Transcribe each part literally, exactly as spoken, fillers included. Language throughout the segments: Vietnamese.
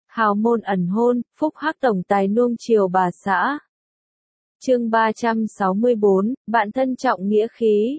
Hào môn ẩn hôn, phúc hắc tổng tài nuông chiều bà xã. Chương ba trăm sáu mươi bốn, bạn thân trọng nghĩa khí.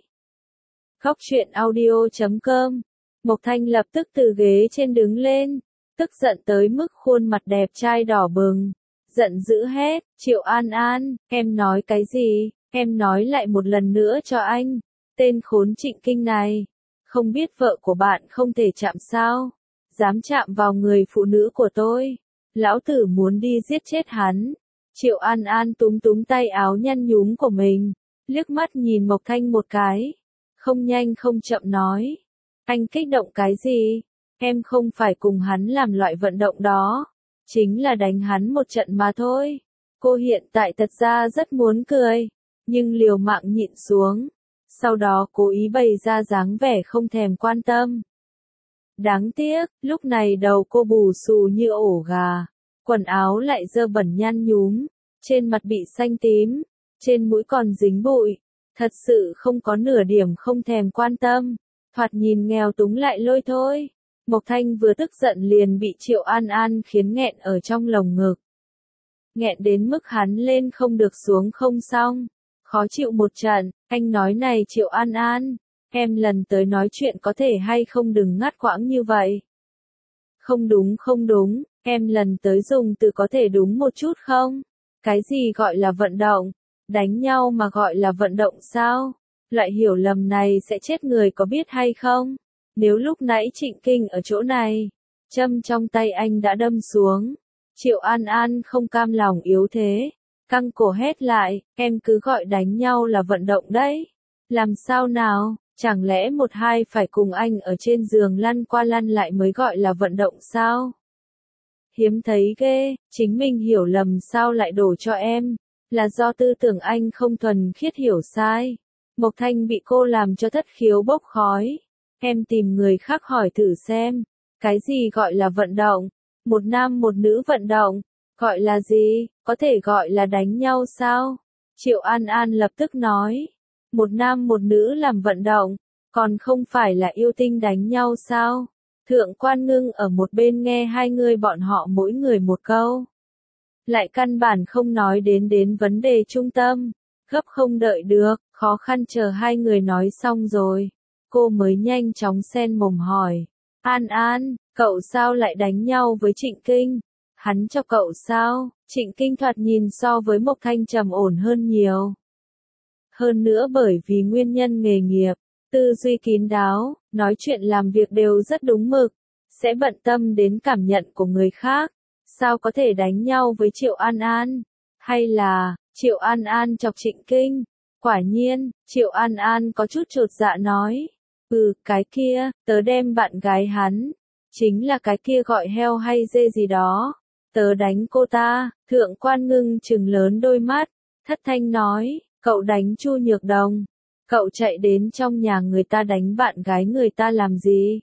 Góc truyện audio chấm com. Mộc Thanh lập tức từ ghế trên đứng lên, tức giận tới mức khuôn mặt đẹp trai đỏ bừng, giận dữ hét, Triệu An An, em nói cái gì, em nói lại một lần nữa cho anh, tên khốn Trịnh Kinh này, không biết vợ của bạn không thể chạm sao, dám chạm vào người phụ nữ của tôi, lão tử muốn đi giết chết hắn. Triệu An An túm túm tay áo nhăn nhúm của mình, liếc mắt nhìn Mộc Thanh một cái, không nhanh không chậm nói, anh kích động cái gì, em không phải cùng hắn làm loại vận động đó, chính là đánh hắn một trận mà thôi. Cô hiện tại thật ra rất muốn cười, nhưng liều mạng nhịn xuống, sau đó cố ý bày ra dáng vẻ không thèm quan tâm. Đáng tiếc, lúc này đầu cô bù xù như ổ gà, quần áo lại dơ bẩn nhăn nhúm, trên mặt bị xanh tím, trên mũi còn dính bụi, thật sự không có nửa điểm không thèm quan tâm, thoạt nhìn nghèo túng lại lôi thôi. Mộc Thanh vừa tức giận liền bị Triệu An An khiến nghẹn ở trong lồng ngực. Nghẹn đến mức hắn lên không được xuống không xong, khó chịu một trận, anh nói này Triệu An An, em lần tới nói chuyện có thể hay không đừng ngắt quãng như vậy. Không đúng không đúng, em lần tới dùng từ có thể đúng một chút không? Cái gì gọi là vận động? Đánh nhau mà gọi là vận động sao? Loại hiểu lầm này sẽ chết người có biết hay không? Nếu lúc nãy Trịnh Kinh ở chỗ này, châm trong tay anh đã đâm xuống. Triệu An An không cam lòng yếu thế, căng cổ hét lại, em cứ gọi đánh nhau là vận động đấy. Làm sao nào, chẳng lẽ một hai phải cùng anh ở trên giường lăn qua lăn lại mới gọi là vận động sao? Hiếm thấy ghê, chính mình hiểu lầm sao lại đổ cho em, là do tư tưởng anh không thuần khiết hiểu sai. Mộc Thanh bị cô làm cho thất khiếu bốc khói. Em tìm người khác hỏi thử xem, cái gì gọi là vận động? Một nam một nữ vận động, gọi là gì? Có thể gọi là đánh nhau sao? Triệu An An lập tức nói, một nam một nữ làm vận động, còn không phải là yêu tinh đánh nhau sao? Thượng Quan Ngưng ở một bên nghe hai người bọn họ mỗi người một câu. Lại căn bản không nói đến đến vấn đề trung tâm, gấp không đợi được, khó khăn chờ hai người nói xong rồi. Cô mới nhanh chóng xen mồm hỏi, An An, cậu sao lại đánh nhau với Trịnh Kinh? Hắn cho cậu sao? Trịnh Kinh thoạt nhìn so với Mộc Thanh trầm ổn hơn nhiều. Hơn nữa bởi vì nguyên nhân nghề nghiệp, tư duy kín đáo, nói chuyện làm việc đều rất đúng mực, sẽ bận tâm đến cảm nhận của người khác. Sao có thể đánh nhau với Triệu An An? Hay là, Triệu An An chọc Trịnh Kinh? Quả nhiên, Triệu An An có chút chột dạ nói. Ừ, cái kia, tớ đem bạn gái hắn. Chính là cái kia gọi heo hay dê gì đó. Tớ đánh cô ta. Thượng Quan Ngưng trừng lớn đôi mắt. Thất thanh nói, cậu đánh Chu Nhược Đồng. Cậu chạy đến trong nhà người ta đánh bạn gái người ta làm gì?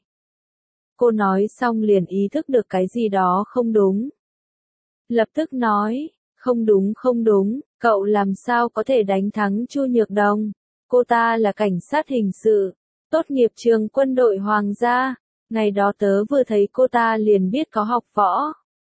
Cô nói xong liền ý thức được cái gì đó không đúng. Lập tức nói, không đúng không đúng, cậu làm sao có thể đánh thắng Chu Nhược Đồng? Cô ta là cảnh sát hình sự, tốt nghiệp trường quân đội hoàng gia, ngày đó tớ vừa thấy cô ta liền biết có học võ.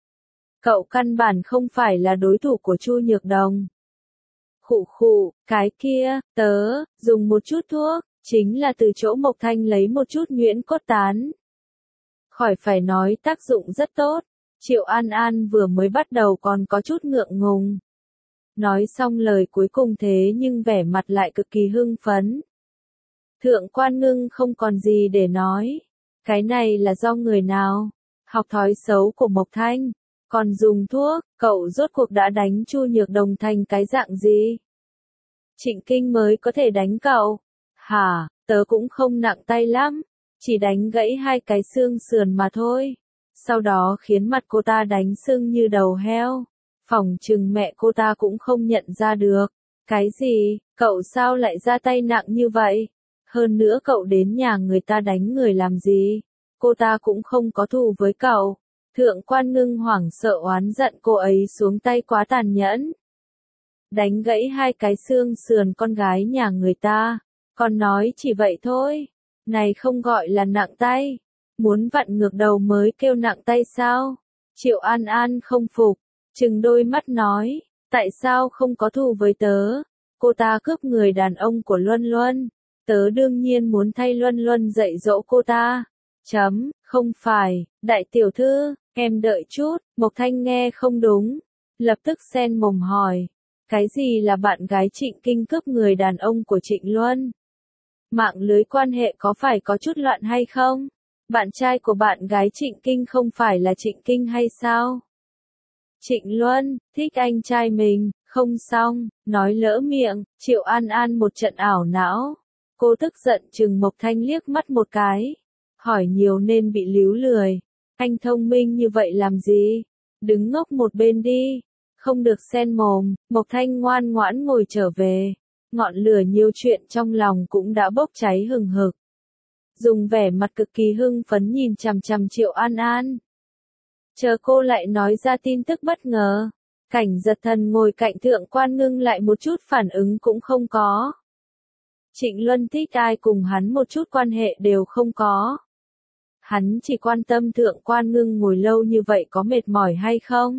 Cậu căn bản không phải là đối thủ của Chu Nhược Đồng. Khụ khụ, cái kia, tớ, dùng một chút thuốc, chính là từ chỗ Mộc Thanh lấy một chút nhuyễn cốt tán. Khỏi phải nói tác dụng rất tốt. Triệu An An vừa mới bắt đầu còn có chút ngượng ngùng. Nói xong lời cuối cùng thế nhưng vẻ mặt lại cực kỳ hưng phấn. Thượng Quan Ngưng không còn gì để nói. Cái này là do người nào? Học thói xấu của Mộc Thanh. Còn dùng thuốc, cậu rốt cuộc đã đánh Chu Nhược Đồng thành cái dạng gì? Trịnh Kinh mới có thể đánh cậu. Hả, tớ cũng không nặng tay lắm. Chỉ đánh gãy hai cái xương sườn mà thôi. Sau đó khiến mặt cô ta đánh sưng như đầu heo. Phỏng chừng mẹ cô ta cũng không nhận ra được. Cái gì, cậu sao lại ra tay nặng như vậy? Hơn nữa cậu đến nhà người ta đánh người làm gì? Cô ta cũng không có thù với cậu. Thượng Quan Ngưng hoảng sợ oán giận cô ấy xuống tay quá tàn nhẫn. Đánh gãy hai cái xương sườn con gái nhà người ta. Còn nói chỉ vậy thôi. Này không gọi là nặng tay. Muốn vặn ngược đầu mới kêu nặng tay sao? Triệu An An không phục, trừng đôi mắt nói, tại sao không có thù với tớ? Cô ta cướp người đàn ông của Luân Luân, tớ đương nhiên muốn thay Luân Luân dạy dỗ cô ta. Chấm, không phải, đại tiểu thư, em đợi chút, Mộc Thanh nghe không đúng, lập tức xen mồm hỏi, cái gì là bạn gái Trịnh Kinh cướp người đàn ông của Trịnh Luân? Mạng lưới quan hệ có phải có chút loạn hay không? Bạn trai của bạn gái Trịnh Kinh không phải là Trịnh Kinh hay sao? Trịnh Luân, thích anh trai mình, không xong, nói lỡ miệng, Triệu An An một trận ảo não. Cô tức giận chừng Mộc Thanh liếc mắt một cái. Hỏi nhiều nên bị líu lười. Anh thông minh như vậy làm gì? Đứng ngốc một bên đi. Không được xen mồm, Mộc Thanh ngoan ngoãn ngồi trở về. Ngọn lửa nhiều chuyện trong lòng cũng đã bốc cháy hừng hực. Dùng vẻ mặt cực kỳ hưng phấn nhìn chằm chằm Triệu An An. Chờ cô lại nói ra tin tức bất ngờ. Cảnh Giật Thần ngồi cạnh Thượng Quan Ngưng lại một chút phản ứng cũng không có. Trịnh Luân thích ai cùng hắn một chút quan hệ đều không có. Hắn chỉ quan tâm Thượng Quan Ngưng ngồi lâu như vậy có mệt mỏi hay không.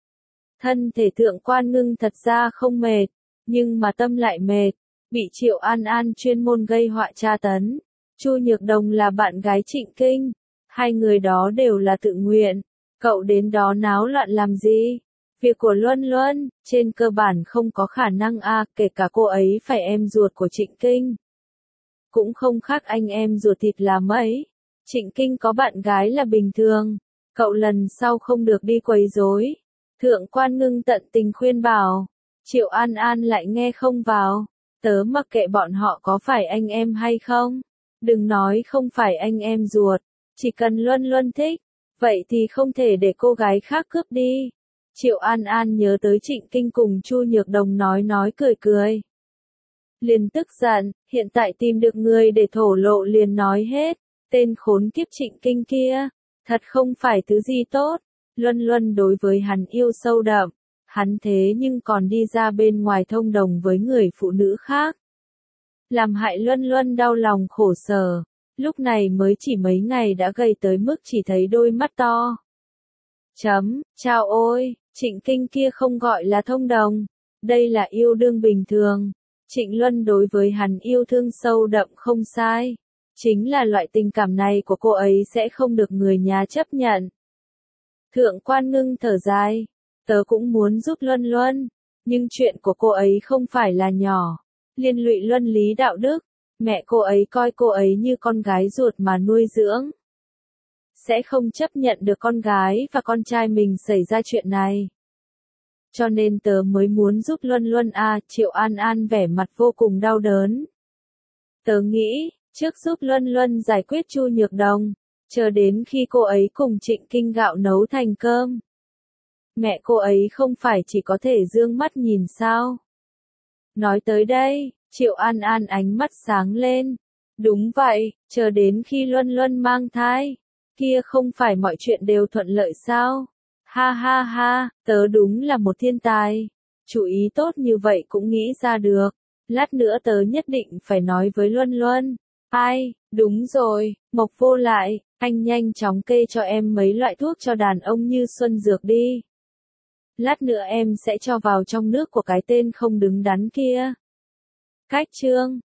Thân thể Thượng Quan Ngưng thật ra không mệt, nhưng mà tâm lại mệt, bị Triệu An An chuyên môn gây họa tra tấn. Chu Nhược Đồng là bạn gái Trịnh Kinh, hai người đó đều là tự nguyện, cậu đến đó náo loạn làm gì? Việc của Luân Luân, trên cơ bản không có khả năng a, à, kể cả cô ấy phải em ruột của Trịnh Kinh. Cũng không khác anh em ruột thịt là mấy. Trịnh Kinh có bạn gái là bình thường, cậu lần sau không được đi quấy rối. Thượng Quan Ngưng tận tình khuyên bảo, Triệu An An lại nghe không vào, tớ mặc kệ bọn họ có phải anh em hay không. Đừng nói không phải anh em ruột, chỉ cần Luân Luân thích, vậy thì không thể để cô gái khác cướp đi. Triệu An An nhớ tới Trịnh Kinh cùng Chu Nhược Đồng nói nói cười cười. Liền tức giận, hiện tại tìm được người để thổ lộ liền nói hết, tên khốn kiếp Trịnh Kinh kia, thật không phải thứ gì tốt. Luân Luân đối với hắn yêu sâu đậm, hắn thế nhưng còn đi ra bên ngoài thông đồng với người phụ nữ khác. Làm hại Luân Luân đau lòng khổ sở, lúc này mới chỉ mấy ngày đã gầy tới mức chỉ thấy đôi mắt to. Chấm, chao ôi, Trịnh Kinh kia không gọi là thông đồng, đây là yêu đương bình thường. Trịnh Luân đối với hắn yêu thương sâu đậm không sai, chính là loại tình cảm này của cô ấy sẽ không được người nhà chấp nhận. Thượng Quan Ngưng thở dài, tớ cũng muốn giúp Luân Luân, nhưng chuyện của cô ấy không phải là nhỏ, liên lụy luân lý đạo đức, mẹ cô ấy coi cô ấy như con gái ruột mà nuôi dưỡng. Sẽ không chấp nhận được con gái và con trai mình xảy ra chuyện này. Cho nên tớ mới muốn giúp Luân Luân à, Triệu An An vẻ mặt vô cùng đau đớn. Tớ nghĩ, trước giúp Luân Luân giải quyết Chu Nhược Đồng, chờ đến khi cô ấy cùng Trịnh Kinh gạo nấu thành cơm. Mẹ cô ấy không phải chỉ có thể dương mắt nhìn sao. Nói tới đây, Triệu An An ánh mắt sáng lên. Đúng vậy, chờ đến khi Luân Luân mang thai, kia không phải mọi chuyện đều thuận lợi sao? Ha ha ha, tớ đúng là một thiên tài. Chủ ý tốt như vậy cũng nghĩ ra được. Lát nữa tớ nhất định phải nói với Luân Luân. Ai, đúng rồi, Mộc Vô Lại, anh nhanh chóng kê cho em mấy loại thuốc cho đàn ông như xuân dược đi. Lát nữa em sẽ cho vào trong nước của cái tên không đứng đắn kia. Cách chương